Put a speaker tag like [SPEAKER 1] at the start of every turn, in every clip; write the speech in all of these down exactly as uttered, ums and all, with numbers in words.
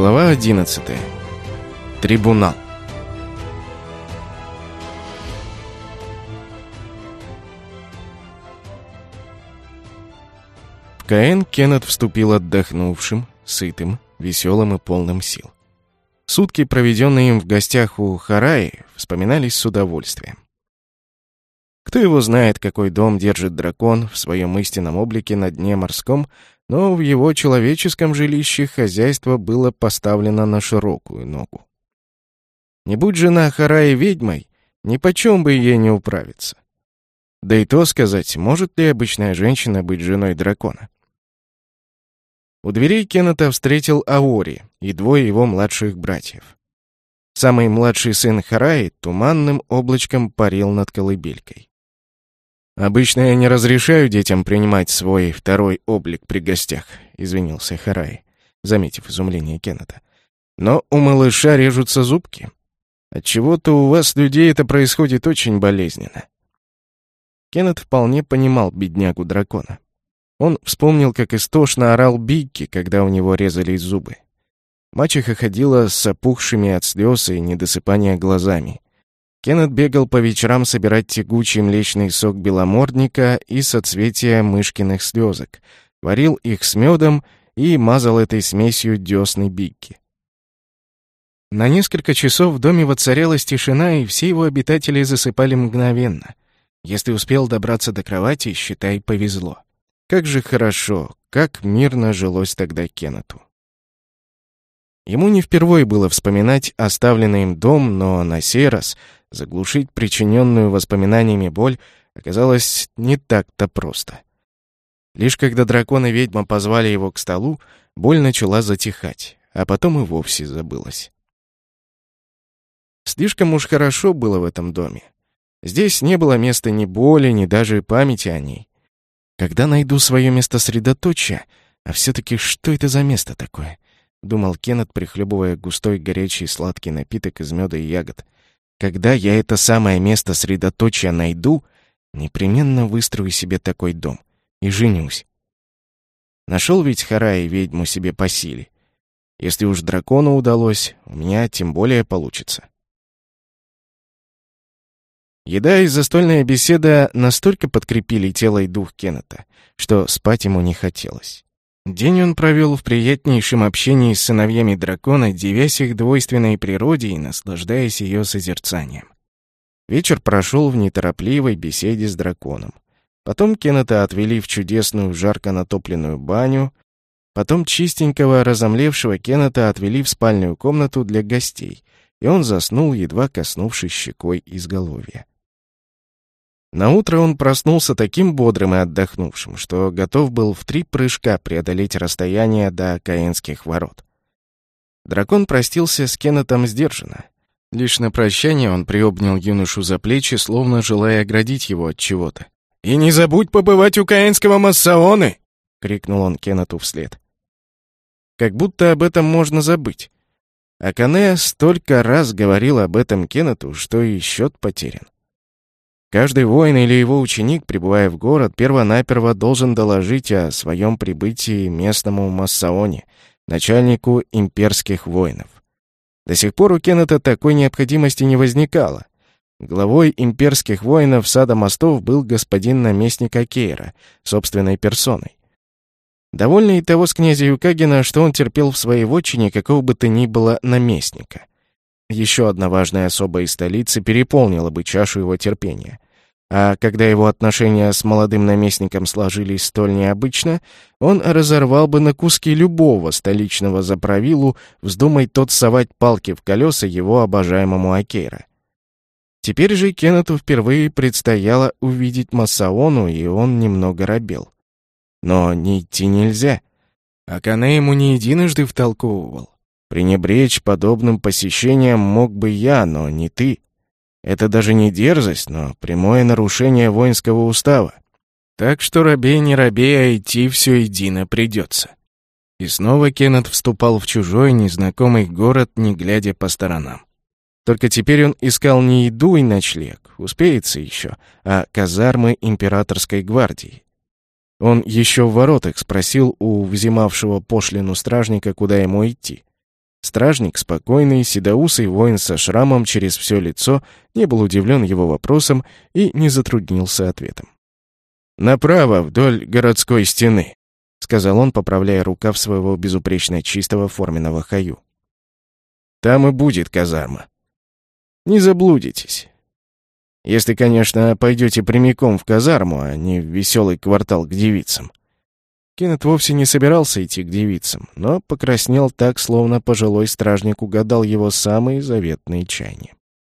[SPEAKER 1] Глава одиннадцатая. Трибунал. В Каэн Кеннет вступил отдохнувшим, сытым, веселым и полным сил. Сутки, проведенные им в гостях у Хараи, вспоминались с удовольствием. Кто его знает, какой дом держит дракон в своем истинном облике на дне морском, но в его человеческом жилище хозяйство было поставлено на широкую ногу. Не будь жена Хараи ведьмой, нипочем бы ей не управиться. Да и то сказать, может ли обычная женщина быть женой дракона? У дверей Кеннета встретил Аори и двое его младших братьев. Самый младший сын Хараи туманным облачком парил над колыбелькой. «Обычно я не разрешаю детям принимать свой второй облик при гостях», — извинился Хараи, заметив изумление Кеннета. «Но у малыша режутся зубки. Отчего-то у вас, людей, это происходит очень болезненно». Кеннет вполне понимал беднягу дракона. Он вспомнил, как истошно орал Бикки, когда у него резались зубы. Мачеха ходила с опухшими от слез и недосыпания глазами. Кеннет бегал по вечерам собирать тягучий млечный сок беломордника и соцветия мышкиных слезок, варил их с медом и мазал этой смесью десны Бикки. На несколько часов в доме воцарялась тишина, и все его обитатели засыпали мгновенно. Если успел добраться до кровати, считай, повезло. Как же хорошо, как мирно жилось тогда Кеннету. Ему не впервой было вспоминать оставленный им дом, но на сей раз заглушить причиненную воспоминаниями боль оказалось не так-то просто. Лишь когда дракон и ведьма позвали его к столу, боль начала затихать, а потом и вовсе забылась. Слишком уж хорошо было в этом доме. Здесь не было места ни боли, ни даже памяти о ней. Когда найду свое место средоточия, а все-таки что это за место такое? Думал Кеннет, прихлебывая густой горячий сладкий напиток из меда и ягод. Когда я это самое место средоточия найду, непременно выстрою себе такой дом и женюсь. Нашел ведь Хараи ведьму себе по силе. Если уж дракону удалось, у меня тем более получится. Еда и застольная беседа настолько подкрепили тело и дух Кеннета, что спать ему не хотелось. День он провел в приятнейшем общении с сыновьями дракона, дивясь их двойственной природе и наслаждаясь ее созерцанием. Вечер прошел в неторопливой беседе с драконом. Потом Кеннета отвели в чудесную жарко натопленную баню, потом чистенького разомлевшего Кеннета отвели в спальную комнату для гостей, и он заснул, едва коснувшись щекой изголовья. Наутро он проснулся таким бодрым и отдохнувшим, что готов был в три прыжка преодолеть расстояние до Каэнских ворот. Дракон простился с Кеннетом сдержанно. Лишь на прощание он приобнял юношу за плечи, словно желая оградить его от чего-то. «И не забудь побывать у Каэнского Массаоны!» — крикнул он Кеннету вслед. Как будто об этом можно забыть. Акане столько раз говорил об этом Кеннету, что и счет потерян. Каждый воин или его ученик, прибывая в город, перво-наперво должен доложить о своем прибытии местному Массаоне, начальнику имперских воинов. До сих пор у Кеннета такой необходимости не возникало. Главой имперских воинов Сада Мостов был господин наместник Акейра, собственной персоной. Довольный того с князя Юкагина, что он терпел в своей вотчине какого бы то ни было наместника. Еще одна важная особа из столицы переполнила бы чашу его терпения. А когда его отношения с молодым наместником сложились столь необычно, он разорвал бы на куски любого столичного заправилу, вздумай тот совать палки в колеса его обожаемому Акейра. Теперь же Кеннету впервые предстояло увидеть Массаону, и он немного робел. Но не идти нельзя. Акане ему не единожды втолковывал. Пренебречь подобным посещением мог бы я, но не ты. Это даже не дерзость, но прямое нарушение воинского устава. Так что робей не робей, а идти все едино придется. И снова Кеннет вступал в чужой, незнакомый город, не глядя по сторонам. Только теперь он искал не еду и ночлег, успеется еще, а казармы императорской гвардии. Он еще в воротах спросил у взимавшего пошлину стражника, куда ему идти. Стражник, спокойный, седоусый воин со шрамом через все лицо, не был удивлен его вопросом и не затруднился ответом. «Направо, вдоль городской стены», — сказал он, поправляя рукав своего безупречно чистого форменного хаю. «Там и будет казарма. Не заблудитесь. Если, конечно, пойдете прямиком в казарму, а не в веселый квартал к девицам». Кеннет вовсе не собирался идти к девицам, но покраснел так, словно пожилой стражник угадал его самые заветные чаяния.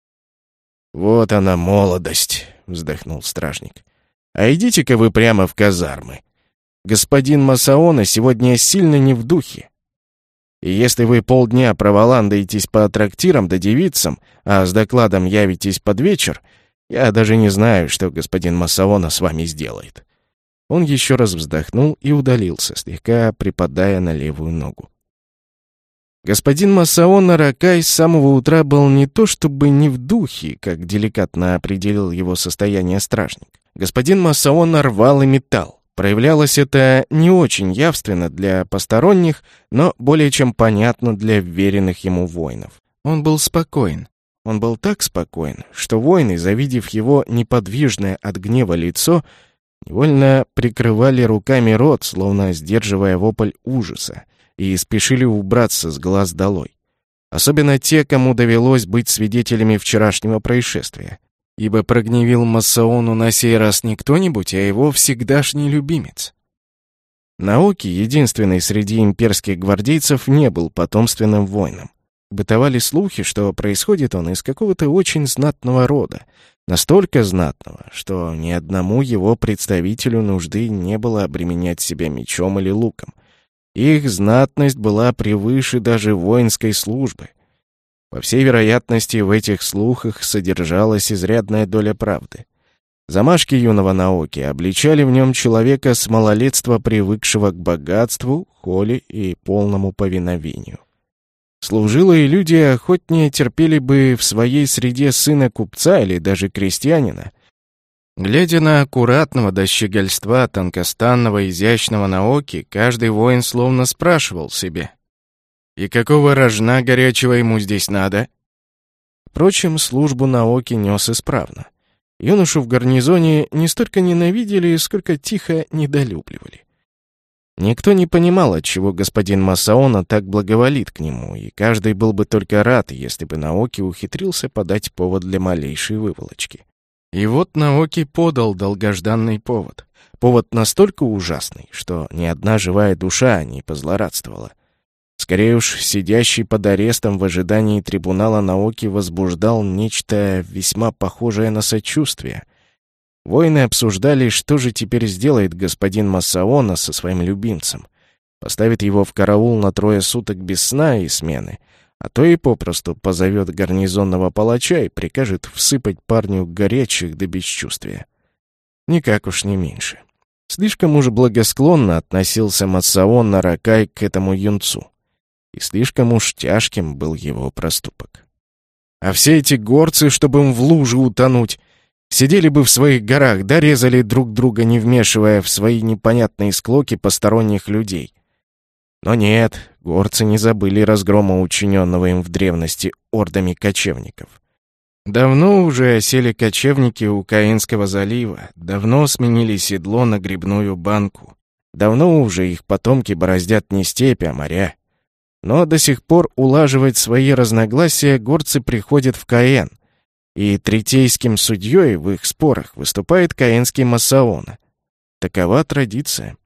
[SPEAKER 1] «Вот она, молодость!» — вздохнул стражник. «А идите-ка вы прямо в казармы. Господин Масаона сегодня сильно не в духе. И если вы полдня проволандаетесь по трактирам да девицам, а с докладом явитесь под вечер, я даже не знаю, что господин Масаона с вами сделает». Он еще раз вздохнул и удалился, слегка припадая на левую ногу. Господин Масаона Ракай с самого утра был не то чтобы не в духе, как деликатно определил его состояние стражник. Господин Масаона рвал и метал. Проявлялось это не очень явственно для посторонних, но более чем понятно для вверенных ему воинов. Он был спокоен. Он был так спокоен, что воины, завидев его неподвижное от гнева лицо, невольно прикрывали руками рот, словно сдерживая вопль ужаса, и спешили убраться с глаз долой. Особенно те, кому довелось быть свидетелями вчерашнего происшествия. Ибо прогневил Масаону на сей раз не кто-нибудь, а его всегдашний любимец. Наоки, единственный среди имперских гвардейцев, не был потомственным воином. Бытовали слухи, что происходит он из какого-то очень знатного рода, настолько знатного, что ни одному его представителю нужды не было обременять себя мечом или луком. Их знатность была превыше даже воинской службы. По всей вероятности, в этих слухах содержалась изрядная доля правды. Замашки юного Наоки обличали в нем человека с малолетства, привыкшего к богатству, холе и полному повиновению. Служилые люди охотнее терпели бы в своей среде сына купца или даже крестьянина. Глядя на аккуратного до щегольства, тонкостанного, изящного Наоки, каждый воин словно спрашивал себе: «И какого рожна горячего ему здесь надо?» Впрочем, службу Наоки нес исправно. Юношу в гарнизоне не столько ненавидели, сколько тихо недолюбливали. Никто не понимал, отчего господин Масаона так благоволит к нему, и каждый был бы только рад, если бы Наоки ухитрился подать повод для малейшей выволочки. И вот Наоки подал долгожданный повод. Повод настолько ужасный, что ни одна живая душа не позлорадствовала. Скорее уж, сидящий под арестом в ожидании трибунала Наоки возбуждал нечто весьма похожее на сочувствие. Воины обсуждали, что же теперь сделает господин Масаона со своим любимцем. Поставит его в караул на трое суток без сна и смены, а то и попросту позовет гарнизонного палача и прикажет всыпать парню горячих до бесчувствия. Никак уж не меньше. Слишком уж благосклонно относился Масаона Ракай к этому юнцу. И слишком уж тяжким был его проступок. А все эти горцы, чтобы им в луже утонуть, сидели бы в своих горах, да резали друг друга, не вмешивая в свои непонятные склоки посторонних людей. Но нет, горцы не забыли разгрома, учиненного им в древности ордами кочевников. Давно уже осели кочевники у Каинского залива, давно сменили седло на грибную банку, давно уже их потомки бороздят не степи, а моря. Но до сих пор улаживать свои разногласия горцы приходят в Каэн, и третейским судьей в их спорах выступает каэнский Масаона. Такова традиция.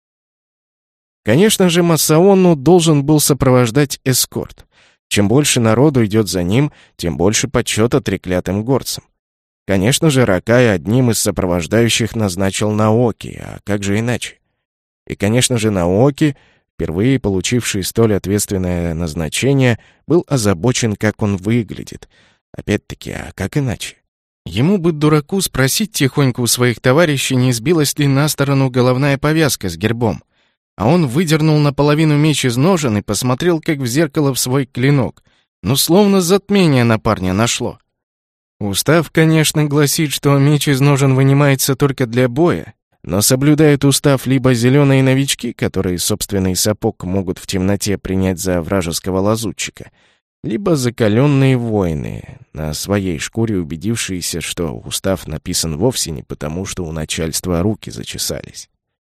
[SPEAKER 1] Конечно же, Масаону должен был сопровождать эскорт. Чем больше народу идет за ним, тем больше почета треклятым горцам. Конечно же, Ракай одним из сопровождающих назначил Наоки, а как же иначе? И, конечно же, Наоки, впервые получивший столь ответственное назначение, был озабочен, как он выглядит. Опять-таки, а как иначе? Ему бы, дураку, спросить тихонько у своих товарищей, не сбилась ли на сторону головная повязка с гербом. А он выдернул наполовину меч из ножен и посмотрел, как в зеркало, в свой клинок. Ну, словно затмение на парня нашло. Устав, конечно, гласит, что меч из ножен вынимается только для боя. Но соблюдают устав либо зеленые новички, которые собственный сапог могут в темноте принять за вражеского лазутчика, либо закаленные воины, на своей шкуре убедившиеся, что устав написан вовсе не потому, что у начальства руки зачесались.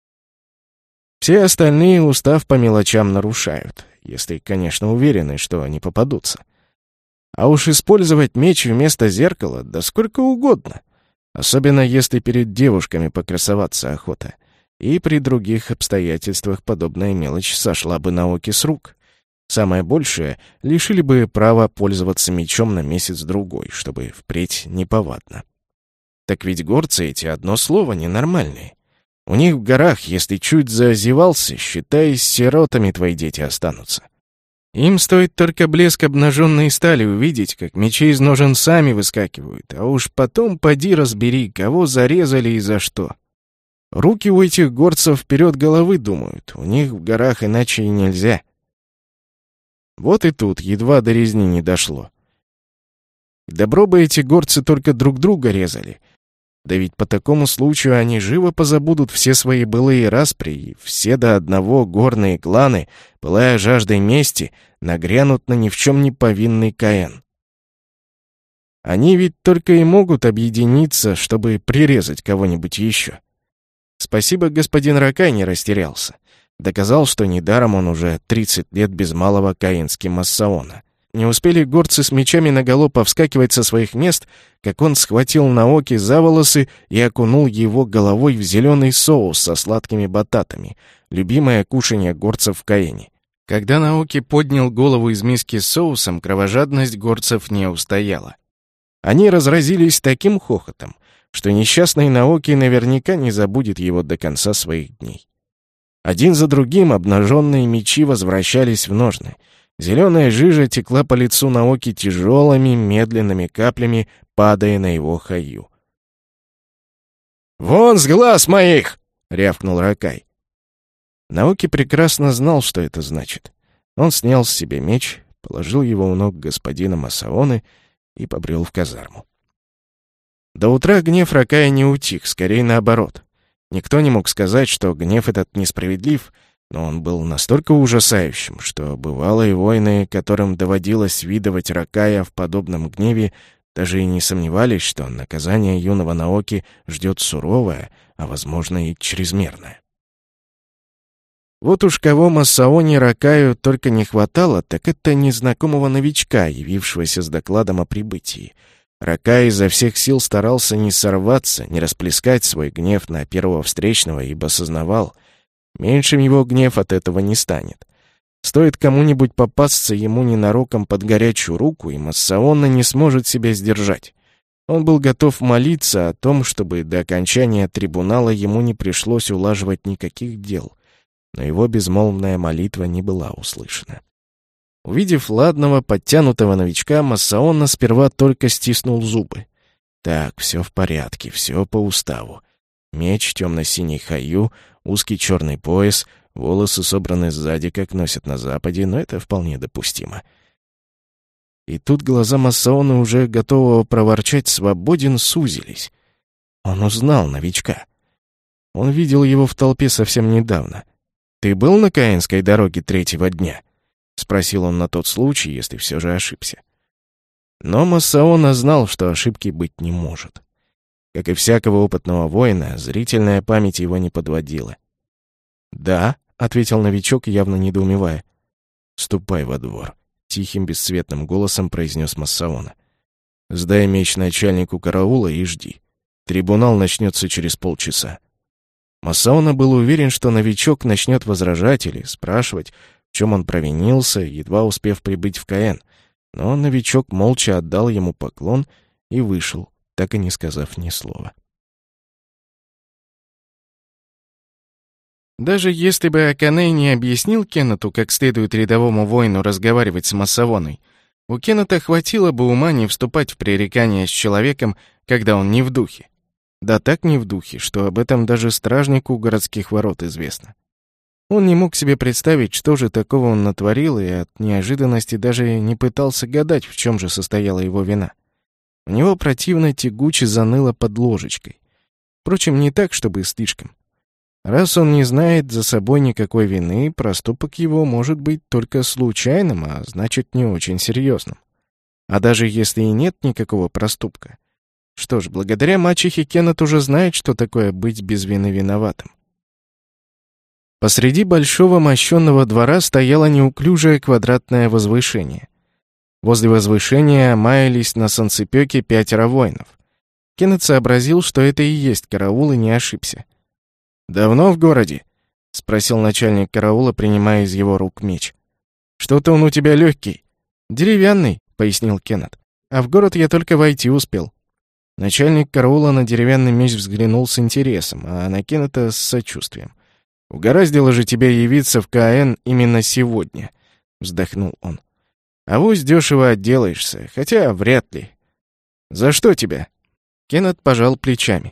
[SPEAKER 1] Все остальные устав по мелочам нарушают, если, конечно, уверены, что не попадутся. А уж использовать меч вместо зеркала да сколько угодно, особенно если перед девушками покрасоваться охота, и при других обстоятельствах подобная мелочь сошла бы на оки с рук. Самое большее — лишили бы права пользоваться мечом на месяц-другой, чтобы впредь неповадно. Так ведь горцы эти одно слово ненормальные. У них в горах, если чуть зазевался, считай, сиротами твои дети останутся. Им стоит только блеск обнаженной стали увидеть, как мечи из ножен сами выскакивают, а уж потом поди разбери, кого зарезали и за что. Руки у этих горцев вперед головы думают, у них в горах иначе и нельзя. Вот и тут едва до резни не дошло. Добро бы эти горцы только друг друга резали. Да ведь по такому случаю они живо позабудут все свои былые распри, и все до одного горные кланы, пылая жаждой мести, нагрянут на ни в чем не повинный Каэн. Они ведь только и могут объединиться, чтобы прирезать кого-нибудь еще. Спасибо, господин Ракай не растерялся. Доказал, что недаром он уже тридцать лет без малого каинский массаона. Не успели горцы с мечами наголо повскакивать со своих мест, как он схватил Наоки за волосы и окунул его головой в зеленый соус со сладкими бататами, любимое кушанье горцев в Каэне. Когда Наоки поднял голову из миски с соусом, кровожадность горцев не устояла. Они разразились таким хохотом, что несчастный Наоки наверняка не забудет его до конца своих дней. Один за другим обнаженные мечи возвращались в ножны. Зеленая жижа текла по лицу Наоки тяжелыми, медленными каплями, падая на его хаю. «Вон с глаз моих!» — рявкнул Ракай. Наоки прекрасно знал, что это значит. Он снял с себя меч, положил его у ног господина Масаоны и побрел в казарму. До утра гнев Ракая не утих, скорее наоборот. Никто не мог сказать, что гнев этот несправедлив, но он был настолько ужасающим, что бывалые воины, которым доводилось видывать Ракая в подобном гневе, даже и не сомневались, что наказание юного Наоки ждет суровое, а, возможно, и чрезмерное. Вот уж кого Массаоне Ракаю только не хватало, так это незнакомого новичка, явившегося с докладом о прибытии. Ракай изо всех сил старался не сорваться, не расплескать свой гнев на первого встречного, ибо сознавал, меньшим его гнев от этого не станет. Стоит кому-нибудь попасться ему ненароком под горячую руку, и Массаона не сможет себя сдержать. Он был готов молиться о том, чтобы до окончания трибунала ему не пришлось улаживать никаких дел, но его безмолвная молитва не была услышана. Увидев ладного, подтянутого новичка, Массаона сперва только стиснул зубы. Так, все в порядке, все по уставу. Меч, темно-синий хаю, узкий черный пояс, волосы собраны сзади, как носят на Западе, но это вполне допустимо. И тут глаза Массаоны, уже готового проворчать «свободен», сузились. Он узнал новичка. Он видел его в толпе совсем недавно. «Ты был на Каинской дороге третьего дня?» — спросил он на тот случай, если все же ошибся. Но Массаона знал, что ошибки быть не может. Как и всякого опытного воина, зрительная память его не подводила. «Да», — ответил новичок, явно недоумевая. «Ступай во двор», — тихим бесцветным голосом произнес Массаона. «Сдай меч начальнику караула и жди. Трибунал начнется через полчаса». Массаона был уверен, что новичок начнет возражать или спрашивать, в чем он провинился, едва успев прибыть в Каэн, но новичок молча отдал ему поклон и вышел, так и не сказав ни слова. Даже если бы Акане не объяснил Кеннету, как следует рядовому воину разговаривать с Массаоной, у Кеннета хватило бы ума не вступать в пререкания с человеком, когда он не в духе. Да так не в духе, что об этом даже стражнику городских ворот известно. Он не мог себе представить, что же такого он натворил, и от неожиданности даже не пытался гадать, в чем же состояла его вина. У него противно тягуче заныло под ложечкой. Впрочем, не так, чтобы слишком. Раз он не знает за собой никакой вины, проступок его может быть только случайным, а значит, не очень серьезным. А даже если и нет никакого проступка. Что ж, благодаря мачехе Кеннет уже знает, что такое быть без вины виноватым. Посреди большого мощенного двора стояло неуклюжее квадратное возвышение. Возле возвышения маялись на солнцепёке пятеро воинов. Кеннет сообразил, что это и есть караул, и не ошибся. «Давно в городе?» — спросил начальник караула, принимая из его рук меч. «Что-то он у тебя легкий». «Деревянный», — пояснил Кеннет. «А в город я только войти успел». Начальник караула на деревянный меч взглянул с интересом, а на Кеннета с сочувствием. «Угораздило же тебя явиться в КАЭН именно сегодня», — вздохнул он. «Авось дешево отделаешься, хотя вряд ли». «За что тебя?» Кеннет пожал плечами.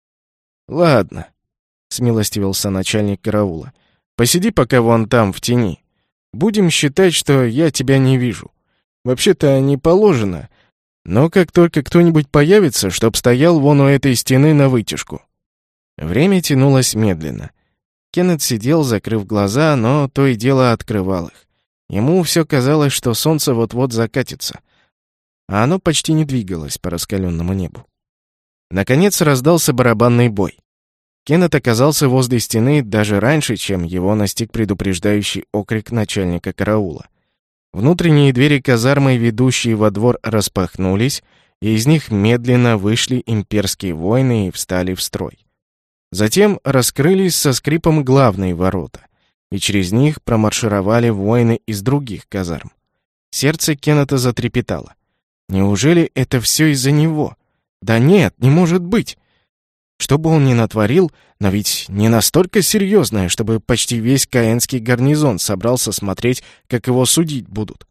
[SPEAKER 1] «Ладно», — смилостивился начальник караула. «Посиди пока вон там, в тени. Будем считать, что я тебя не вижу. Вообще-то не положено, но как только кто-нибудь появится, чтоб стоял вон у этой стены на вытяжку». Время тянулось медленно. Кеннет сидел, закрыв глаза, но то и дело открывал их. Ему все казалось, что солнце вот-вот закатится, а оно почти не двигалось по раскаленному небу. Наконец раздался барабанный бой. Кеннет оказался возле стены даже раньше, чем его настиг предупреждающий окрик начальника караула. Внутренние двери казармы, ведущие во двор, распахнулись, и из них медленно вышли имперские воины и встали в строй. Затем раскрылись со скрипом главные ворота, и через них промаршировали воины из других казарм. Сердце Кеннета затрепетало. Неужели это все из-за него? Да нет, не может быть. Что бы он ни натворил, но ведь не настолько серьезное, чтобы почти весь каэнский гарнизон собрался смотреть, как его судить будут.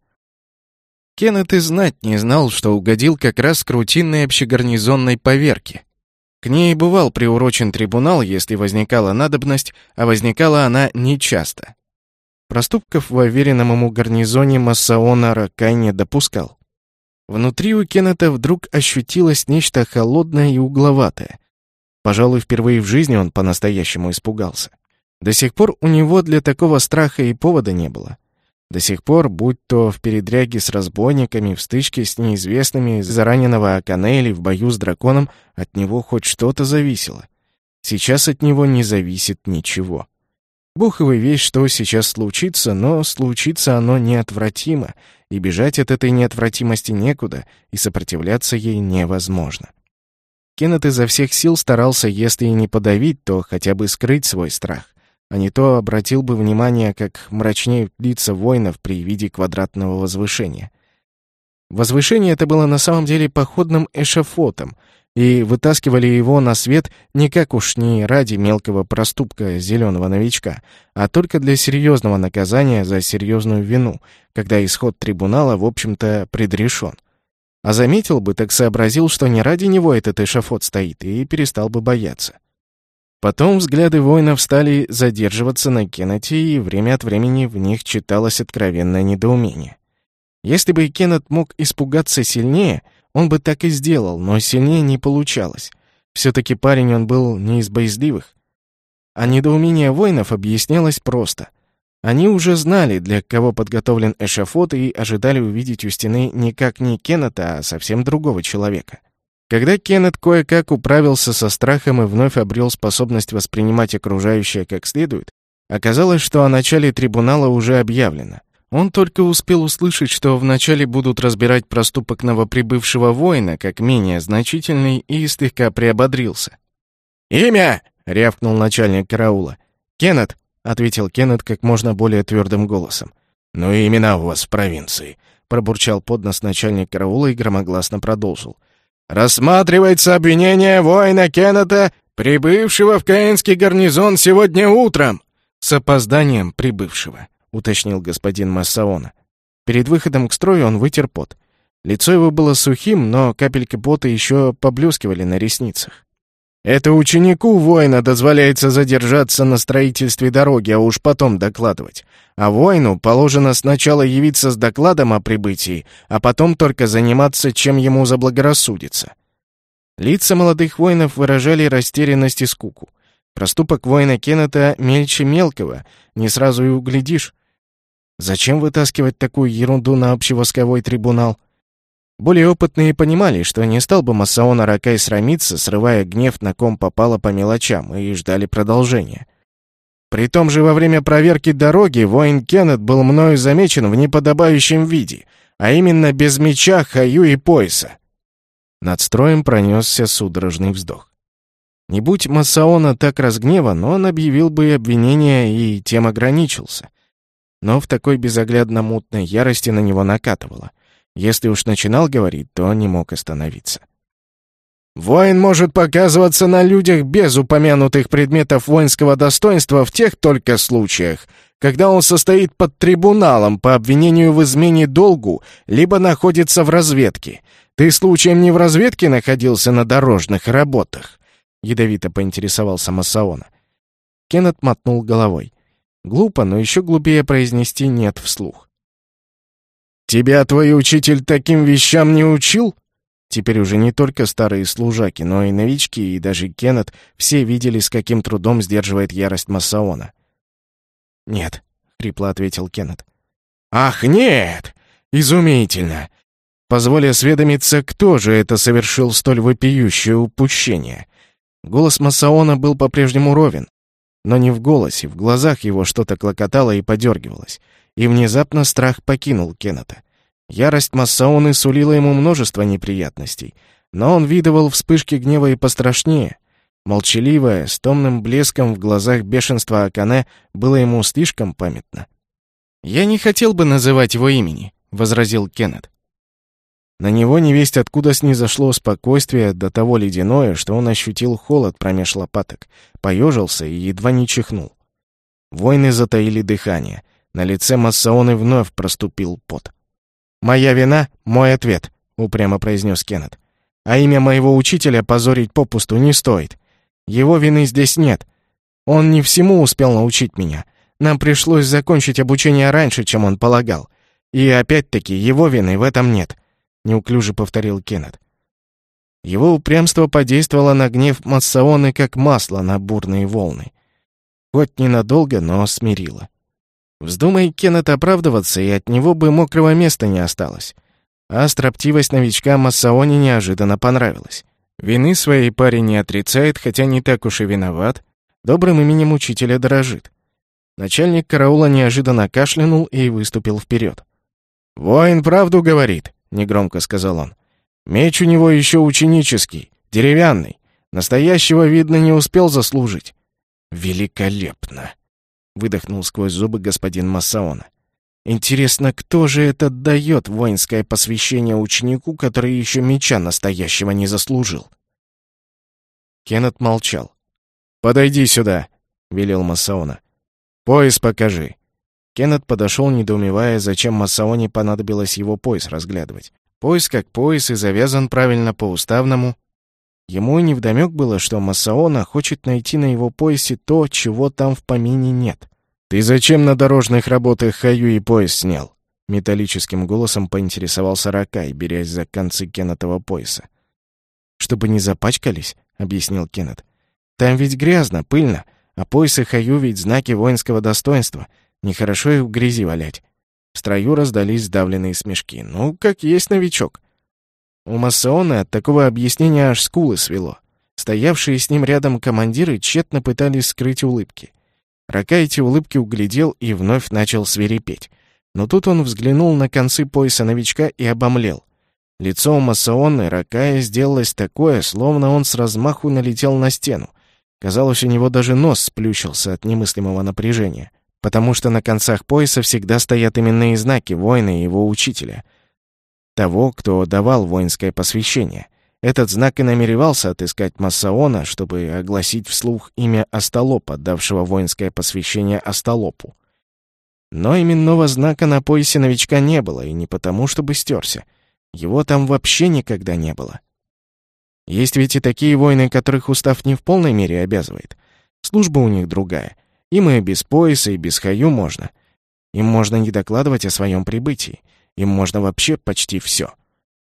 [SPEAKER 1] Кеннет и знать не знал, что угодил как раз к рутинной общегарнизонной поверке. К ней бывал приурочен трибунал, если возникала надобность, а возникала она нечасто. Проступков в уверенном ему гарнизоне Массаона Ракай не допускал. Внутри у Кеннета вдруг ощутилось нечто холодное и угловатое. Пожалуй, впервые в жизни он по-настоящему испугался. До сих пор у него для такого страха и повода не было. До сих пор, будь то в передряге с разбойниками, в стычке с неизвестными из-за раненого Акане или в бою с драконом, от него хоть что-то зависело. Сейчас от него не зависит ничего. Бог его весть, что сейчас случится, но случится оно неотвратимо, и бежать от этой неотвратимости некуда, и сопротивляться ей невозможно. Кеннет изо всех сил старался, если и не подавить, то хотя бы скрыть свой страх, а не то обратил бы внимание, как мрачнеют лица воинов при виде квадратного возвышения. Возвышение это было на самом деле походным эшафотом, и вытаскивали его на свет не как уж не ради мелкого проступка зеленого новичка, а только для серьезного наказания за серьезную вину, когда исход трибунала, в общем-то, предрешен. А заметил бы, так сообразил, что не ради него этот эшафот стоит, и перестал бы бояться. Потом взгляды воинов стали задерживаться на Кеннете, и время от времени в них читалось откровенное недоумение. Если бы Кеннет мог испугаться сильнее, он бы так и сделал, но сильнее не получалось. Все-таки парень он был не из боязливых. А недоумение воинов объяснялось просто. Они уже знали, для кого подготовлен эшафот, и ожидали увидеть у стены никак не Кеннета, а совсем другого человека. Когда Кеннет кое-как управился со страхом и вновь обрел способность воспринимать окружающее как следует, оказалось, что о начале трибунала уже объявлено. Он только успел услышать, что вначале будут разбирать проступок новоприбывшего воина, как менее значительный, и слегка приободрился. «Имя!» — рявкнул начальник караула. «Кеннет!» — ответил Кеннет как можно более твердым голосом. «Ну и имена у вас в провинции!» — пробурчал под нос начальник караула и громогласно продолжил. «Рассматривается обвинение воина Кеннета, прибывшего в каэнский гарнизон сегодня утром!» «С опозданием прибывшего», — уточнил господин Массаона. Перед выходом к строю он вытер пот. Лицо его было сухим, но капельки пота еще поблескивали на ресницах. «Это ученику воина дозволяется задержаться на строительстве дороги, а уж потом докладывать. А воину положено сначала явиться с докладом о прибытии, а потом только заниматься, чем ему заблагорассудится». Лица молодых воинов выражали растерянность и скуку. Проступок воина Кеннета мельче мелкого, не сразу и углядишь. Зачем вытаскивать такую ерунду на общевойсковой трибунал? Более опытные понимали, что не стал бы Масаон Аракай срамиться, срывая гнев на ком попало по мелочам, и ждали продолжения. При том же во время проверки дороги воин Кеннет был мною замечен в неподобающем виде, а именно без меча, хаю и пояса. Над строем пронесся судорожный вздох. Не будь Масаона так разгневан, он объявил бы обвинение и тем ограничился. Но в такой безоглядно мутной ярости на него накатывало. Если уж начинал говорить, то не мог остановиться. «Воин может показываться на людях без упомянутых предметов воинского достоинства в тех только случаях, когда он состоит под трибуналом по обвинению в измене долгу, либо находится в разведке. Ты случаем не в разведке находился на дорожных работах?» — ядовито поинтересовался Масаона. Кеннет мотнул головой. Глупо, но еще глупее произнести «нет» вслух. «Тебя твой учитель таким вещам не учил?» Теперь уже не только старые служаки, но и новички, и даже Кеннет все видели, с каким трудом сдерживает ярость Масаона. «Нет», — хрипло ответил Кеннет. «Ах, нет! Изумительно! Позволь осведомиться, кто же это совершил столь вопиющее упущение?» Голос Масаона был по-прежнему ровен, но не в голосе, в глазах его что-то клокотало и подергивалось, и внезапно страх покинул Кеннета. Ярость Масаоны сулила ему множество неприятностей, но он видывал вспышки гнева и пострашнее. Молчаливое, с томным блеском в глазах бешенства Акане было ему слишком памятно. «Я не хотел бы называть его имени», — возразил Кеннет. На него невесть откуда снизошло спокойствие, до того ледяное, что он ощутил холод промеж лопаток, поежился и едва не чихнул. Воины затаили дыхание. На лице Масаоны вновь проступил пот. «Моя вина — мой ответ», — упрямо произнес Кеннет. «А имя моего учителя позорить попусту не стоит. Его вины здесь нет. Он не всему успел научить меня. Нам пришлось закончить обучение раньше, чем он полагал. И опять-таки его вины в этом нет», — неуклюже повторил Кеннет. Его упрямство подействовало на гнев Масаоны как масло на бурные волны. Хоть ненадолго, но смирило. Вздумай Кеннет оправдываться, и от него бы мокрого места не осталось. А строптивость новичка Масаоне неожиданно понравилась. Вины своей парень не отрицает, хотя не так уж и виноват. Добрым именем учителя дорожит. Начальник караула неожиданно кашлянул и выступил вперед. «Воин правду говорит», — негромко сказал он. «Меч у него еще ученический, деревянный. Настоящего, видно, не успел заслужить». «Великолепно!» — выдохнул сквозь зубы господин Масаона. «Интересно, кто же это дает воинское посвящение ученику, который еще меча настоящего не заслужил?» Кеннет молчал. «Подойди сюда», — велел Масаона. «Пояс покажи». Кеннет подошел, недоумевая, зачем Масаоне понадобилось его пояс разглядывать. Пояс как пояс и завязан правильно по-уставному. Ему и невдомёк было, что Масаона хочет найти на его поясе то, чего там в помине нет. «Ты зачем на дорожных работах хаю и пояс снял?» Металлическим голосом поинтересовался Ракай, берясь за концы Кеннетова пояса. «Чтобы не запачкались», — объяснил Кеннет. «Там ведь грязно, пыльно, а пояс и хаю ведь знаки воинского достоинства. Нехорошо их в грязи валять». В строю раздались сдавленные смешки. «Ну, как есть новичок». У Масаоны от такого объяснения аж скулы свело. Стоявшие с ним рядом командиры тщетно пытались скрыть улыбки. Ракай эти улыбки углядел и вновь начал свирепеть. Но тут он взглянул на концы пояса новичка и обомлел. Лицо у Масаоны Ракая сделалось такое, словно он с размаху налетел на стену. Казалось, у него даже нос сплющился от немыслимого напряжения, потому что на концах пояса всегда стоят именные знаки воина и его учителя, того, кто давал воинское посвящение. Этот знак и намеревался отыскать Масаона, чтобы огласить вслух имя Остолопа, давшего воинское посвящение Остолопу. Но именного знака на поясе новичка не было, и не потому, чтобы стерся. Его там вообще никогда не было. Есть ведь и такие воины, которых устав не в полной мере обязывает. Служба у них другая. Им и без пояса, и без хаю можно. Им можно не докладывать о своем прибытии. Им можно вообще почти все.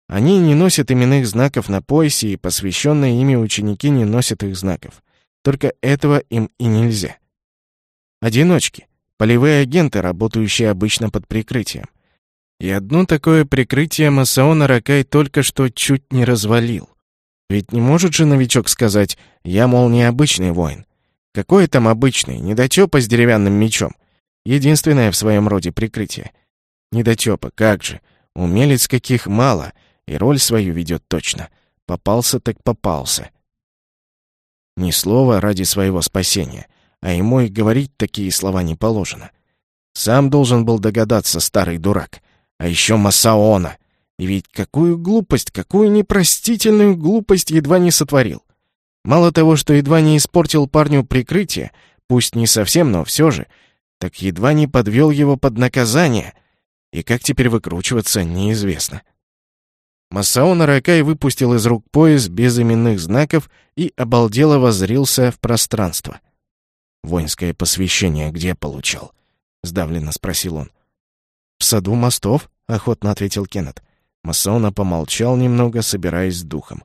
[SPEAKER 1] Они не носят именных знаков на поясе, и посвященные ими ученики не носят их знаков. Только этого им и нельзя. Одиночки. Полевые агенты, работающие обычно под прикрытием. И одно такое прикрытие Масаона Ракай только что чуть не развалил. Ведь не может же новичок сказать: «Я, мол, необычный воин». Какой там обычный? Недотёпа с деревянным мечом. Единственное в своем роде прикрытие. Недотёпа, как же. Умелец каких мало, и роль свою ведет точно. Попался так попался. Ни слова ради своего спасения, а ему и говорить такие слова не положено. Сам должен был догадаться, старый дурак. А еще Масаона. И ведь какую глупость, какую непростительную глупость едва не сотворил. Мало того, что едва не испортил парню прикрытие, пусть не совсем, но все же, так едва не подвел его под наказание. И как теперь выкручиваться, неизвестно. Масаона Ракай выпустил из рук пояс без именных знаков и обалдело воззрился в пространство. «Воинское посвящение где получал?» — сдавленно спросил он. «В саду мостов», — охотно ответил Кеннет. Масаона помолчал немного, собираясь с духом.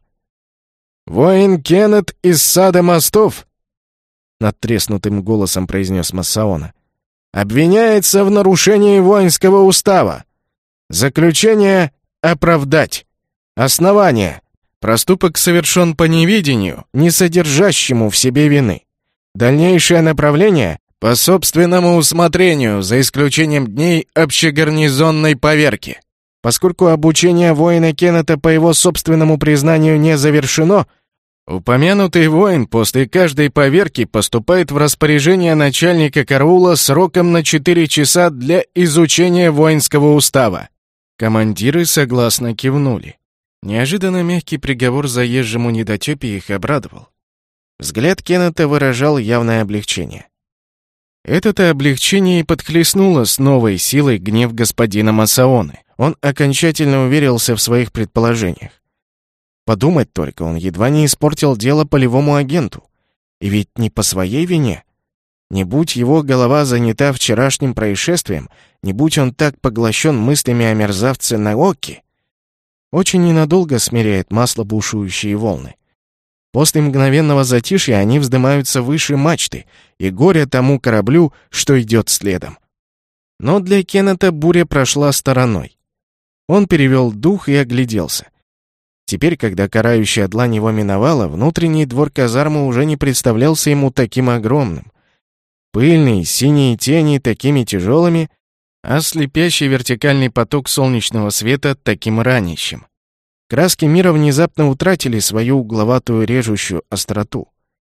[SPEAKER 1] «Воин Кеннет из сада мостов», — надтреснутым голосом произнес Масаона, «обвиняется в нарушении воинского устава. Заключение — оправдать. Основание — проступок совершен по неведению, не содержащему в себе вины. Дальнейшее направление — по собственному усмотрению, за исключением дней общегарнизонной поверки. Поскольку обучение воина Кеннета по его собственному признанию не завершено, упомянутый воин после каждой поверки поступает в распоряжение начальника караула сроком на четыре часа для изучения воинского устава». Командиры согласно кивнули. Неожиданно мягкий приговор заезжему недотёпе их обрадовал. Взгляд Кеннета выражал явное облегчение. Это-то облегчение и подхлестнуло с новой силой гнев господина Масаоны. Он окончательно уверился в своих предположениях. Подумать только, он едва не испортил дело полевому агенту. И ведь не по своей вине. Не будь его голова занята вчерашним происшествием, не будь он так поглощен мыслями о мерзавце Наоки, очень ненадолго смиряет масло бушующие волны. После мгновенного затишья они вздымаются выше мачты, и горе тому кораблю, что идет следом. Но для Кеннета буря прошла стороной. Он перевел дух и огляделся. Теперь, когда карающая длань его миновала, внутренний двор казармы уже не представлялся ему таким огромным. Пыльные синие тени такими тяжелыми, а слепящий вертикальный поток солнечного света таким ранящим. Краски мира внезапно утратили свою угловатую режущую остроту.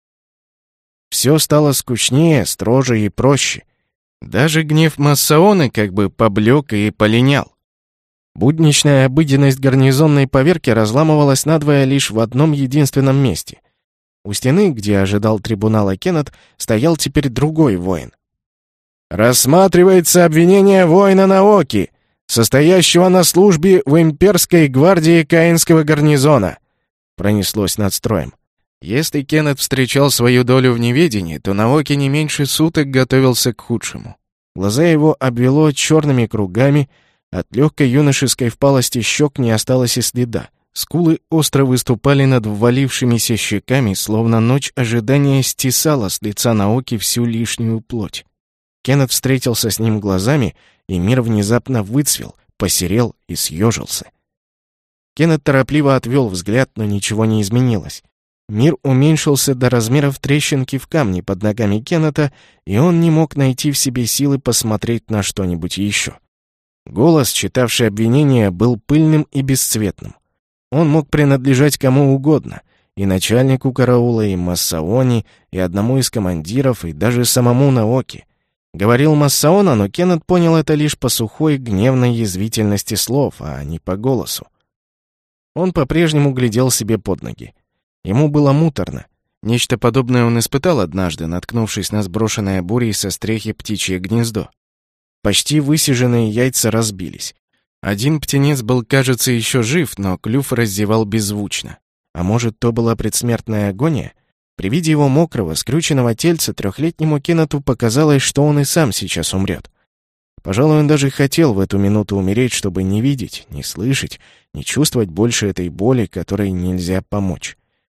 [SPEAKER 1] Все стало скучнее, строже и проще. Даже гнев Масаоны как бы поблек и полинял. Будничная обыденность гарнизонной поверки разламывалась надвое лишь в одном единственном месте. У стены, где ожидал трибунала Кеннет, стоял теперь другой воин. «Рассматривается обвинение воина Наоки, состоящего на службе в имперской гвардии Каинского гарнизона», пронеслось над строем. Если Кеннет встречал свою долю в неведении, то Наоки не меньше суток готовился к худшему. Глаза его обвело черными кругами, от легкой юношеской впалости щек не осталось и следа. Скулы остро выступали над ввалившимися щеками, словно ночь ожидания стесала с лица Наоки всю лишнюю плоть. Кеннет встретился с ним глазами, и мир внезапно выцвел, посерел и съежился. Кеннет торопливо отвел взгляд, но ничего не изменилось. Мир уменьшился до размеров трещинки в камне под ногами Кеннета, и он не мог найти в себе силы посмотреть на что-нибудь еще. Голос, читавший обвинение, был пыльным и бесцветным. Он мог принадлежать кому угодно, и начальнику караула, и Масаоне, и одному из командиров, и даже самому Наоки. Говорил Масаона, но Кеннет понял это лишь по сухой, гневной язвительности слов, а не по голосу. Он по-прежнему глядел себе под ноги. Ему было муторно. Нечто подобное он испытал однажды, наткнувшись на сброшенное бурей со стрехи птичье гнездо. Почти высиженные яйца разбились. Один птенец был, кажется, еще жив, но клюв раздевал беззвучно. А может, то была предсмертная агония? При виде его мокрого, скрюченного тельца трехлетнему Кеннету показалось, что он и сам сейчас умрет. Пожалуй, он даже хотел в эту минуту умереть, чтобы не видеть, не слышать, не чувствовать больше этой боли, которой нельзя помочь.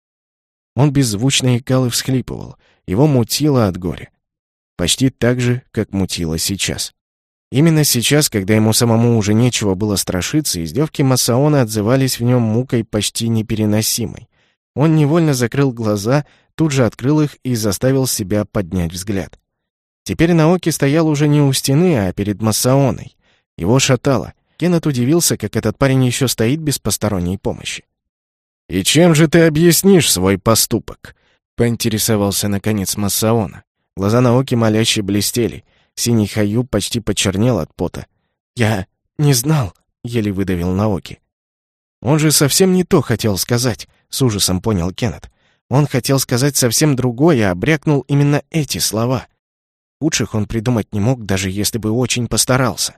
[SPEAKER 1] Он беззвучно икал и всхлипывал. Его мутило от горя. Почти так же, как мутило сейчас. Именно сейчас, когда ему самому уже нечего было страшиться, издевки Масаона отзывались в нем мукой почти непереносимой. Он невольно закрыл глаза, тут же открыл их и заставил себя поднять взгляд. Теперь Наоки стоял уже не у стены, а перед Масаоной. Его шатало. Кеннет удивился, как этот парень еще стоит без посторонней помощи. «И чем же ты объяснишь свой поступок?» — поинтересовался, наконец, Масаона. Глаза Наоки моляще блестели. Синий хаю почти почернел от пота. «Я не знал», — еле выдавил Наоки. «Он же совсем не то хотел сказать», — с ужасом понял Кеннет. «Он хотел сказать совсем другое, а брякнул именно эти слова. Худших он придумать не мог, даже если бы очень постарался».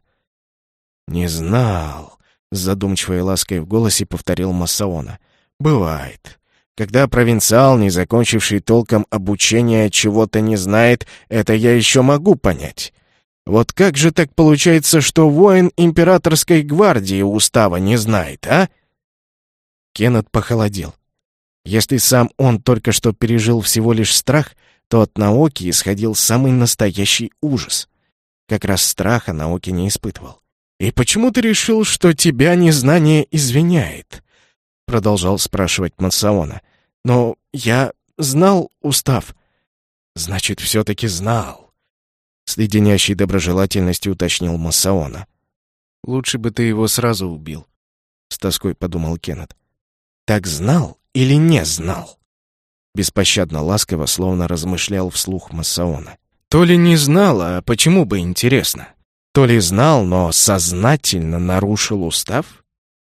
[SPEAKER 1] «Не знал», — с задумчивой лаской в голосе повторил Масаона. «Бывает. Когда провинциал, не закончивший толком обучение, чего-то не знает, это я еще могу понять. Вот как же так получается, что воин императорской гвардии устава не знает, а?» Кеннет похолодел. Если сам он только что пережил всего лишь страх, то от Наоки исходил самый настоящий ужас. Как раз страха Наоки не испытывал. «И почему ты решил, что тебя незнание извиняет?» — продолжал спрашивать Масаона. «Но я знал устав». «Значит, все-таки знал», — с леденящей доброжелательностью уточнил Масаона. «Лучше бы ты его сразу убил», — с тоской подумал Кеннет. «Так знал или не знал?» Беспощадно ласково, словно размышлял вслух Масаона. «То ли не знал, а почему бы, интересно? То ли знал, но сознательно нарушил устав?»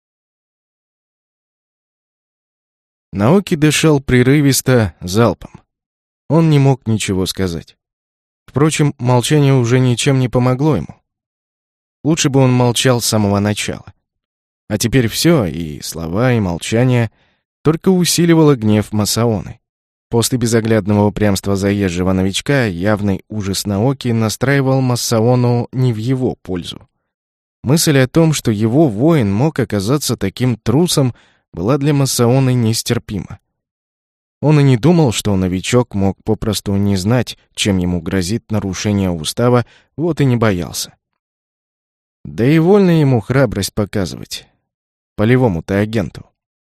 [SPEAKER 1] Наоки дышал прерывисто, залпом. Он не мог ничего сказать. Впрочем, молчание уже ничем не помогло ему. Лучше бы он молчал с самого начала. А теперь все, и слова, и молчание, только усиливало гнев Масаоны. После безоглядного упрямства заезжего новичка явный ужас Наоки настраивал Масаону не в его пользу. Мысль о том, что его воин мог оказаться таким трусом, была для Масаоны нестерпима. Он и не думал, что новичок мог попросту не знать, чем ему грозит нарушение устава, вот и не боялся. Да и вольно ему храбрость показывать. Полевому-то агенту.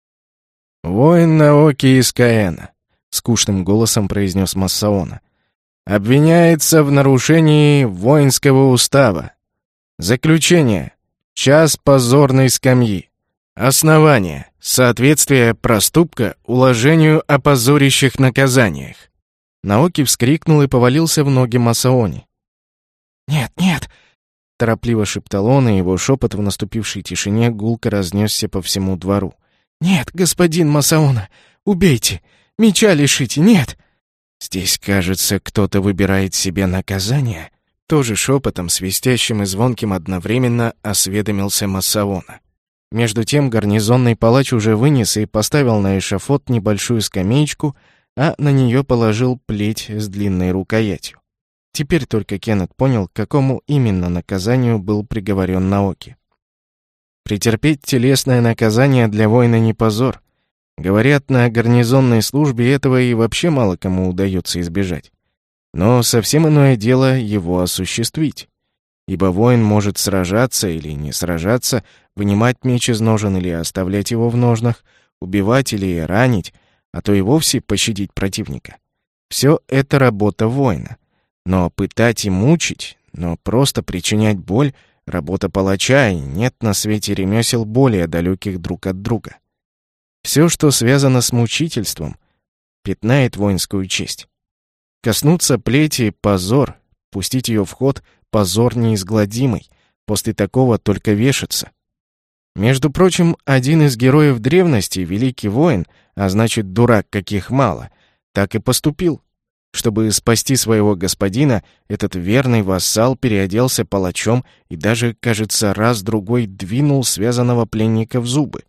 [SPEAKER 1] «Воин Наоки из Каэна», — скучным голосом произнес Масаона, «обвиняется в нарушении воинского устава. Заключение. Час позорной скамьи. Основание. Соответствие проступка уложению о позорящих наказаниях». Наоки вскрикнул и повалился в ноги Масаоне. «Нет, нет!» — торопливо шептал он, и его шепот в наступившей тишине гулко разнесся по всему двору. «Нет, господин Масаона, убейте! Меча лишите, нет!» «Здесь, кажется, кто-то выбирает себе наказание», — тоже шепотом, свистящим и звонким одновременно осведомился Масаона. Между тем гарнизонный палач уже вынес и поставил на эшафот небольшую скамеечку, а на нее положил плеть с длинной рукоятью. Теперь только Кеннет понял, к какому именно наказанию был приговорен Наоки. Претерпеть телесное наказание для воина не позор. Говорят, на гарнизонной службе этого и вообще мало кому удается избежать. Но совсем иное дело его осуществить. Ибо воин может сражаться или не сражаться, вынимать меч из ножен или оставлять его в ножнах, убивать или ранить, а то и вовсе пощадить противника. Все это работа воина. Но пытать и мучить, но просто причинять боль — работа палача, и нет на свете ремесел более далеких друг от друга. Все, что связано с мучительством, пятнает воинскую честь. Коснуться плети — позор, пустить ее в ход — позор неизгладимый, после такого только вешаться. Между прочим, один из героев древности, великий воин, а значит дурак каких мало, так и поступил. Чтобы спасти своего господина, этот верный вассал переоделся палачом и даже, кажется, раз-другой двинул связанного пленника в зубы.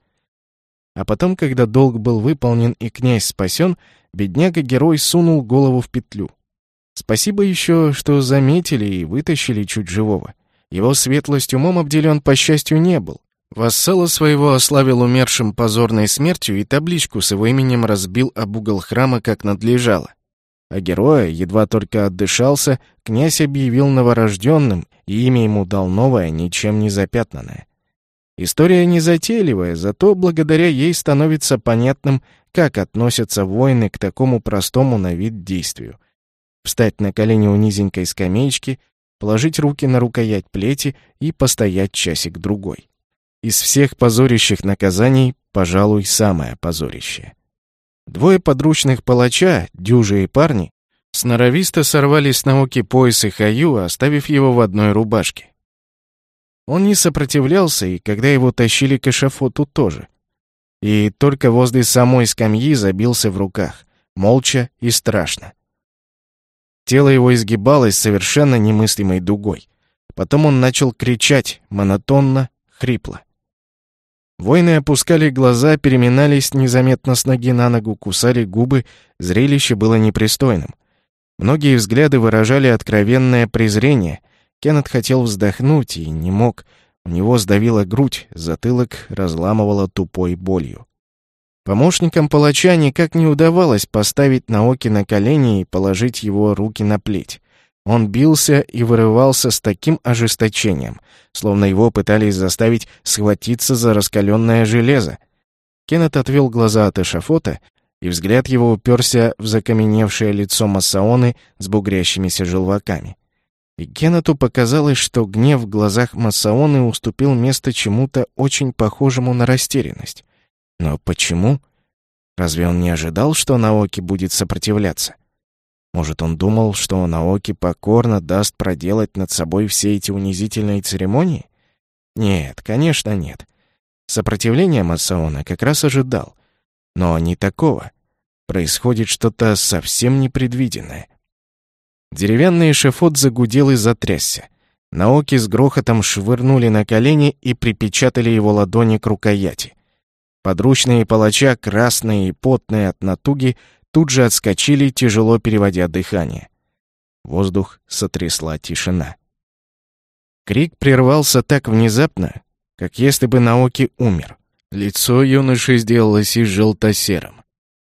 [SPEAKER 1] А потом, когда долг был выполнен и князь спасен, бедняга-герой сунул голову в петлю. Спасибо еще, что заметили и вытащили чуть живого. Его светлость умом обделен, по счастью, не был. Вассала своего ославил умершим позорной смертью и табличку с его именем разбил об угол храма, как надлежало. А героя, едва только отдышался, князь объявил новорожденным, и имя ему дал новое, ничем не запятнанное. История незатейливая, зато благодаря ей становится понятным, как относятся воины к такому простому на вид действию. Встать на колени у низенькой скамеечки, положить руки на рукоять плети и постоять часик-другой. Из всех позорящих наказаний, пожалуй, самое позорящее. Двое подручных палача, дюжие парни, сноровисто сорвали с Наоки пояс и хаю, оставив его в одной рубашке. Он не сопротивлялся, и когда его тащили к эшафоту, тоже. И только возле самой скамьи забился в руках, молча и страшно. Тело его изгибалось совершенно немыслимой дугой. Потом он начал кричать, монотонно, хрипло. Воины опускали глаза, переминались незаметно с ноги на ногу, кусали губы, зрелище было непристойным. Многие взгляды выражали откровенное презрение. Кеннет хотел вздохнуть и не мог. У него сдавила грудь, затылок разламывало тупой болью. Помощникам палача никак не удавалось поставить Наоки на колени и положить его руки на плеть. Он бился и вырывался с таким ожесточением, словно его пытались заставить схватиться за раскаленное железо. Кеннет отвел глаза от эшафота, и взгляд его уперся в закаменевшее лицо Масаоны с бугрящимися желваками. И Кеннету показалось, что гнев в глазах Масаоны уступил место чему-то очень похожему на растерянность. Но почему? Разве он не ожидал, что Наоки будет сопротивляться? Может, он думал, что Наоки покорно даст проделать над собой все эти унизительные церемонии? Нет, конечно, нет. Сопротивления Масаона как раз ожидал. Но не такого. Происходит что-то совсем непредвиденное. Деревянный эшафот загудел и затрясся. Наоки с грохотом швырнули на колени и припечатали его ладони к рукояти. Подручные палача, красные и потные от натуги, тут же отскочили, тяжело переводя дыхание. Воздух сотрясла тишина. Крик прервался так внезапно, как если бы Наоки умер. Лицо юноши сделалось и желто-серым.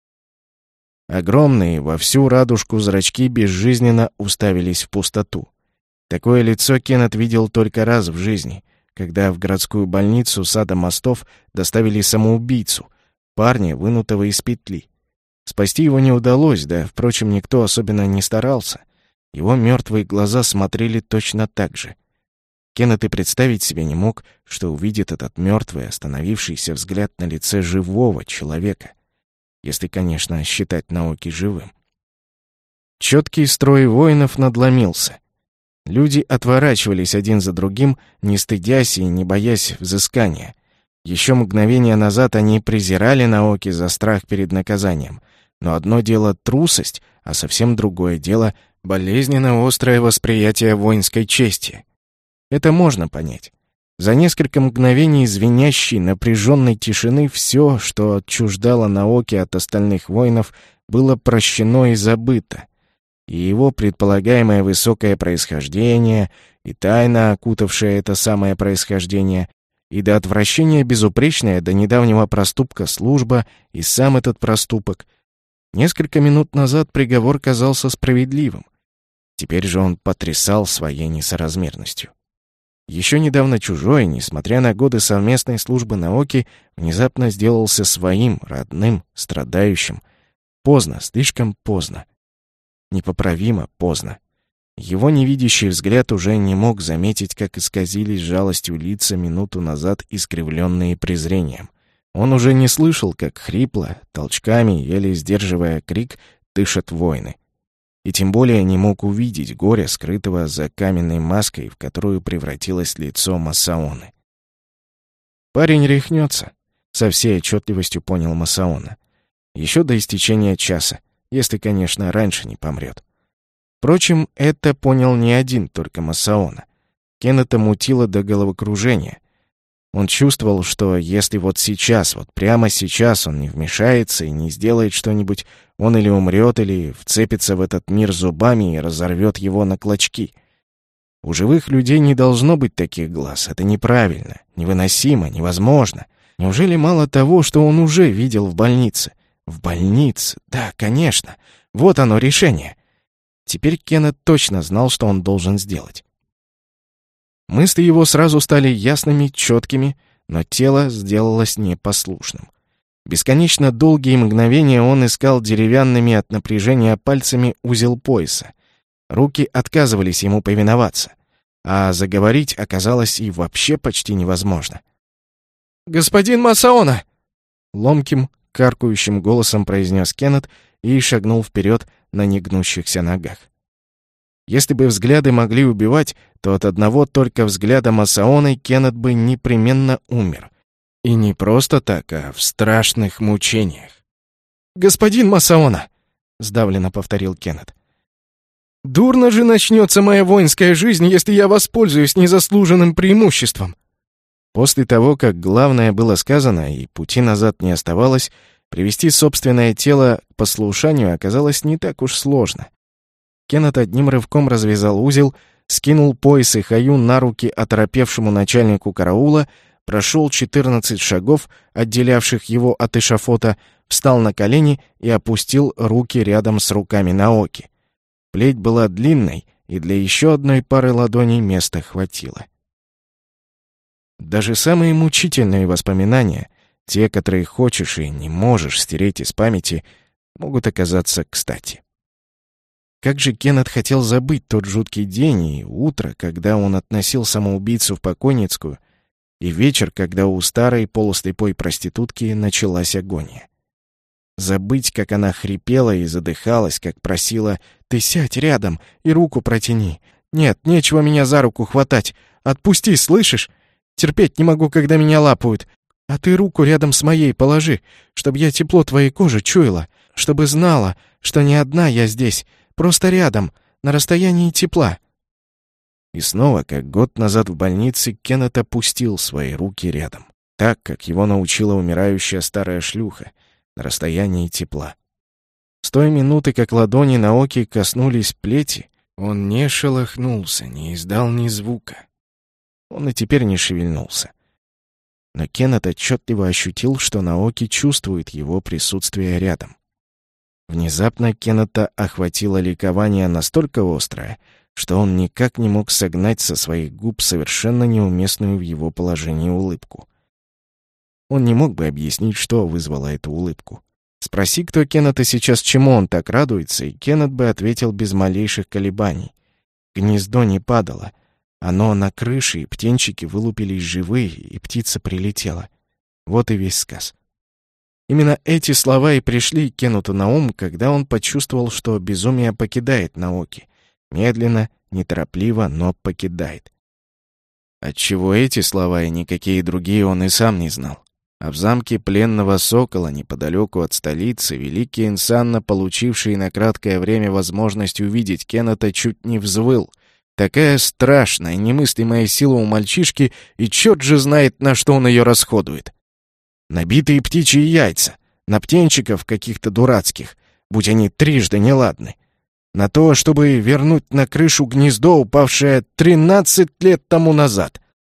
[SPEAKER 1] Огромные, во всю радужку зрачки безжизненно уставились в пустоту. Такое лицо Кеннет видел только раз в жизни, когда в городскую больницу сада мостов доставили самоубийцу, парня, вынутого из петли. Спасти его не удалось, да, впрочем, никто особенно не старался. Его мертвые глаза смотрели точно так же. Кеннет и представить себе не мог, что увидит этот мертвый, остановившийся взгляд на лице живого человека. Если, конечно, считать Наоки живым. Четкий строй воинов надломился. Люди отворачивались один за другим, не стыдясь и не боясь взыскания. Еще мгновение назад они презирали Наоки за страх перед наказанием. Но одно дело трусость, а совсем другое дело болезненно острое восприятие воинской чести. Это можно понять. За несколько мгновений звенящей, напряженной тишины все, что отчуждало Наоки от остальных воинов, было прощено и забыто. И его предполагаемое высокое происхождение, и тайна, окутавшая это самое происхождение, и до отвращения безупречная до недавнего проступка служба, и сам этот проступок. Несколько минут назад приговор казался справедливым. Теперь же он потрясал своей несоразмерностью. Еще недавно чужой, несмотря на годы совместной службы Наоки, внезапно сделался своим, родным, страдающим. Поздно, слишком поздно. Непоправимо поздно. Его невидящий взгляд уже не мог заметить, как исказились жалостью лица минуту назад, искривленные презрением. Он уже не слышал, как хрипло, толчками, еле сдерживая крик, дышат воины. И тем более не мог увидеть горя, скрытого за каменной маской, в которую превратилось лицо Масаоны. «Парень рехнется», — со всей отчетливостью понял Масаона. «Еще до истечения часа, если, конечно, раньше не помрет». Впрочем, это понял не один только Масаона. Кеннета мутило до головокружения. Он чувствовал, что если вот сейчас, вот прямо сейчас он не вмешается и не сделает что-нибудь, он или умрет, или вцепится в этот мир зубами и разорвет его на клочки. У живых людей не должно быть таких глаз. Это неправильно, невыносимо, невозможно. Неужели мало того, что он уже видел в больнице? В больнице? Да, конечно. Вот оно, решение. Теперь Кеннет точно знал, что он должен сделать. Мысли его сразу стали ясными, четкими, но тело сделалось непослушным. Бесконечно долгие мгновения он искал деревянными от напряжения пальцами узел пояса. Руки отказывались ему повиноваться, а заговорить оказалось и вообще почти невозможно. «Господин Масаона!» Ломким, каркающим голосом произнес Кеннет и шагнул вперед на негнущихся ногах. Если бы взгляды могли убивать, то от одного только взгляда Масаоны Кеннет бы непременно умер. И не просто так, а в страшных мучениях. «Господин Масаона!» — сдавленно повторил Кеннет. «Дурно же начнется моя воинская жизнь, если я воспользуюсь незаслуженным преимуществом». После того, как главное было сказано и пути назад не оставалось, привести собственное тело к послушанию оказалось не так уж сложно. Кеннет одним рывком развязал узел, скинул пояс и хаю на руки оторопевшему начальнику караула, прошел четырнадцать шагов, отделявших его от эшафота, встал на колени и опустил руки рядом с руками Наоки. Плеть была длинной, и для еще одной пары ладоней места хватило. Даже самые мучительные воспоминания, те, которые хочешь и не можешь стереть из памяти, могут оказаться кстати. Как же Кеннет хотел забыть тот жуткий день и утро, когда он относил самоубийцу в покойницкую, и вечер, когда у старой полуслепой проститутки началась агония. Забыть, как она хрипела и задыхалась, как просила: «Ты сядь рядом и руку протяни. Нет, нечего меня за руку хватать. Отпусти, слышишь? Терпеть не могу, когда меня лапают. А ты руку рядом с моей положи, чтобы я тепло твоей кожи чуяла, чтобы знала, что не одна я здесь, просто рядом, на расстоянии тепла». И снова, как год назад в больнице, Кеннет опустил свои руки рядом, так, как его научила умирающая старая шлюха, на расстоянии тепла. С той минуты, как ладони Наоки коснулись плети, он не шелохнулся, не издал ни звука. Он и теперь не шевельнулся. Но Кеннет отчетливо ощутил, что Наоки чувствует его присутствие рядом. Внезапно Кеннета охватило ликование настолько острое, что он никак не мог согнать со своих губ совершенно неуместную в его положении улыбку. Он не мог бы объяснить, что вызвало эту улыбку. Спроси кто Кеннета сейчас, чему он так радуется, и Кеннет бы ответил без малейших колебаний. Гнездо не падало. Оно на крыше, и птенчики вылупились живые, и птица прилетела. Вот и весь сказ. Именно эти слова и пришли Кеннету на ум, когда он почувствовал, что безумие покидает Наоки. Медленно, неторопливо, но покидает. Отчего эти слова и никакие другие он и сам не знал. А в замке пленного сокола, неподалеку от столицы, великий Инсанна, получивший на краткое время возможность увидеть Кеннета, чуть не взвыл. Такая страшная, немыслимая сила у мальчишки, и черт же знает, на что он ее расходует. Набитые птичьи яйца, на птенчиков каких-то дурацких, будь они трижды неладны. На то, чтобы вернуть на крышу гнездо, упавшее тринадцать лет тому назад.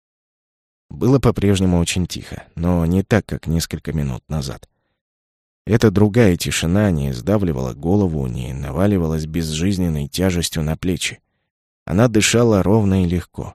[SPEAKER 1] Было по-прежнему очень тихо, но не так, как несколько минут назад. Эта другая тишина не сдавливала голову, не наваливалась безжизненной тяжестью на плечи. Она дышала ровно и легко.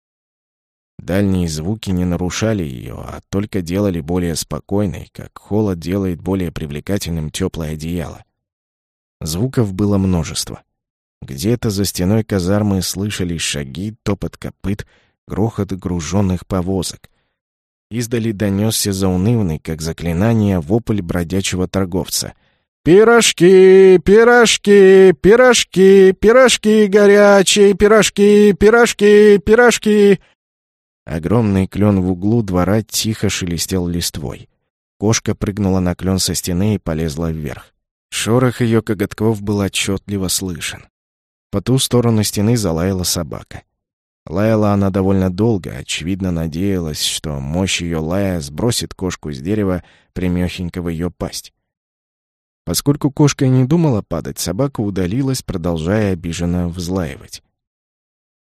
[SPEAKER 1] Дальние звуки не нарушали ее, а только делали более спокойной, как холод делает более привлекательным теплое одеяло. Звуков было множество. Где-то за стеной казармы слышались шаги, топот копыт, грохот груженных повозок. Издали донесся заунывный, как заклинание, вопль бродячего торговца. «Пирожки, пирожки, пирожки, пирожки горячие, пирожки, пирожки, пирожки!» Огромный клен в углу двора тихо шелестел листвой. Кошка прыгнула на клен со стены и полезла вверх. Шорох ее коготков был отчетливо слышен. По ту сторону стены залаяла собака. Лаяла она довольно долго, очевидно надеялась, что мощь ее лая сбросит кошку с дерева прямехенько в ее пасть. Поскольку кошка не думала падать, собака удалилась, продолжая обиженно взлаивать.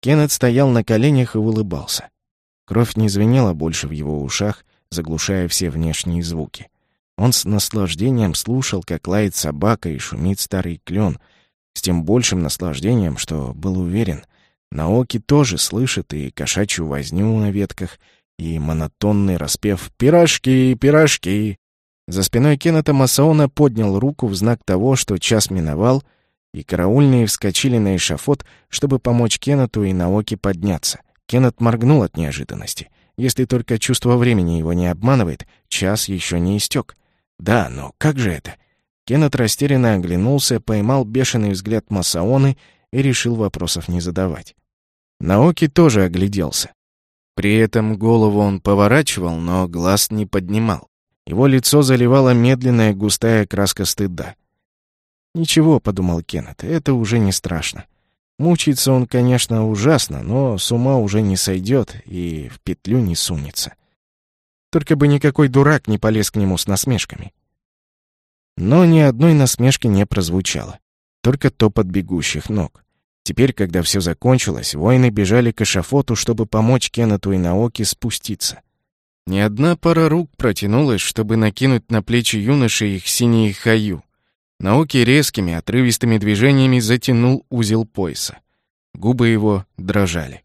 [SPEAKER 1] Кеннет стоял на коленях и улыбался. Кровь не звенела больше в его ушах, заглушая все внешние звуки. Он с наслаждением слушал, как лает собака и шумит старый клен, с тем большим наслаждением, что был уверен, Наоки тоже слышит и кошачью возню на ветках, и монотонный распев «Пирожки, пирожки». За спиной Кеннета Масаона поднял руку в знак того, что час миновал, и караульные вскочили на эшафот, чтобы помочь Кеннету и Наоки подняться. Кеннет моргнул от неожиданности. Если только чувство времени его не обманывает, час еще не истек. Да, но как же это? Кеннет растерянно оглянулся, поймал бешеный взгляд Масаоны и решил вопросов не задавать. Наоки тоже огляделся. При этом голову он поворачивал, но глаз не поднимал. Его лицо заливала медленная густая краска стыда. «Ничего», — подумал Кеннет, — «это уже не страшно. Мучиться он, конечно, ужасно, но с ума уже не сойдет и в петлю не сунется. Только бы никакой дурак не полез к нему с насмешками». Но ни одной насмешки не прозвучало, только топот бегущих ног. Теперь, когда все закончилось, воины бежали к эшафоту, чтобы помочь Кеннету и Наоки спуститься. Ни одна пара рук протянулась, чтобы накинуть на плечи юноши их синие хаю. Наоки резкими, отрывистыми движениями затянул узел пояса. Губы его дрожали.